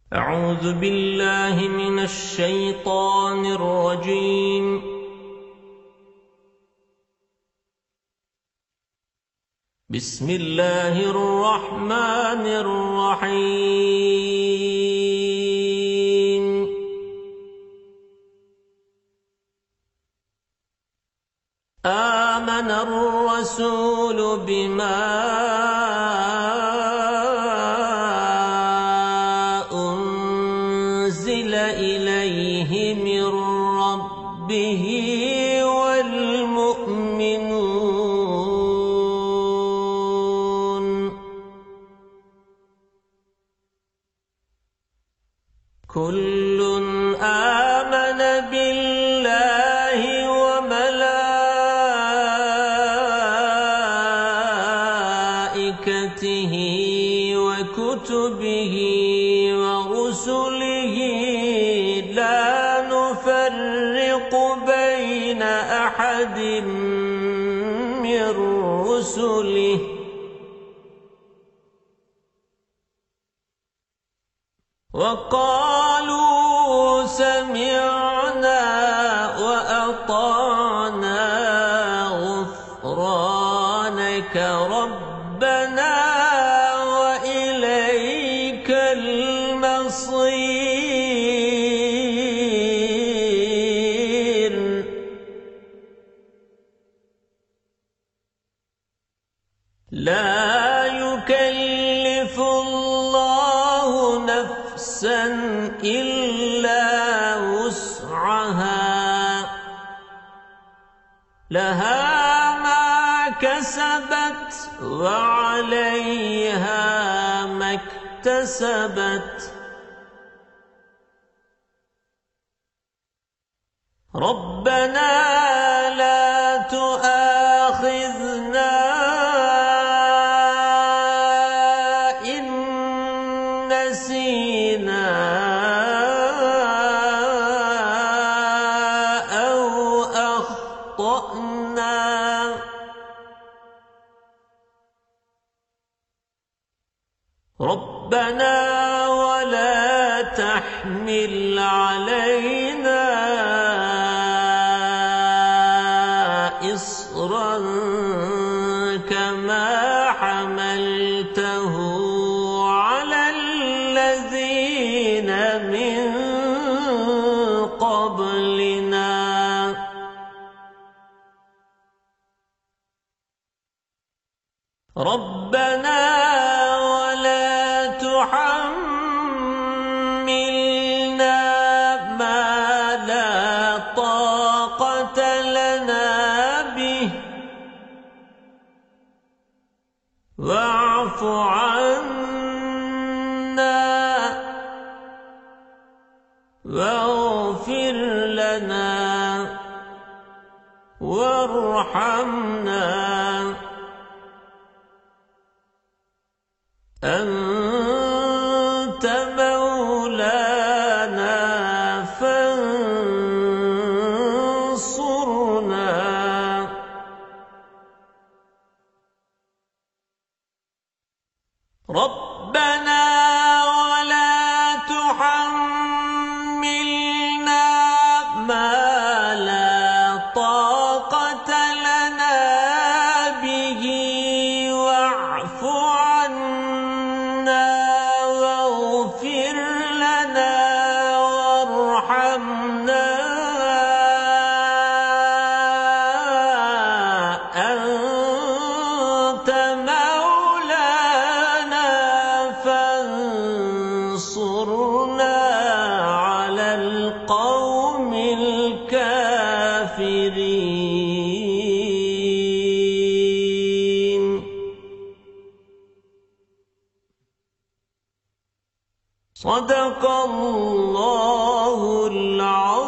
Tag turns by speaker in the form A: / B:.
A: أعوذ بالله من الشيطان الرجيم. بسم الله الرحمن الرحيم. آمن الرسول بما أنزل إليه من ربه والمؤمنون كل آمن بالله وملائكته وكتبه ورسله لا نفرق بين أحد من رسله وقالوا سمعنا وأطعنا غفرانك ربنا وإليك المصير. لا يكلف الله نفسا إلا وسعها لها ما كسبت وعليها ما اكتسبت. ربنا لا تؤاخذنا إن نسينا أو أخطأنا. ربنا ولا تحمل علينا إصرا كما حملته على الذين من قبلنا. ربنا ولا تحملنا ما لا طاقة لنا به واعف عنا واغفر لنا وارحمنا أنت مولانا فانصرنا. ربنا ولا تحملنا ما لا طاقة لنا به واعف عنا واغفر لنا وارحمنا أنت مولانا فانصرنا على القوم الكافرين. صدق الله العظيم.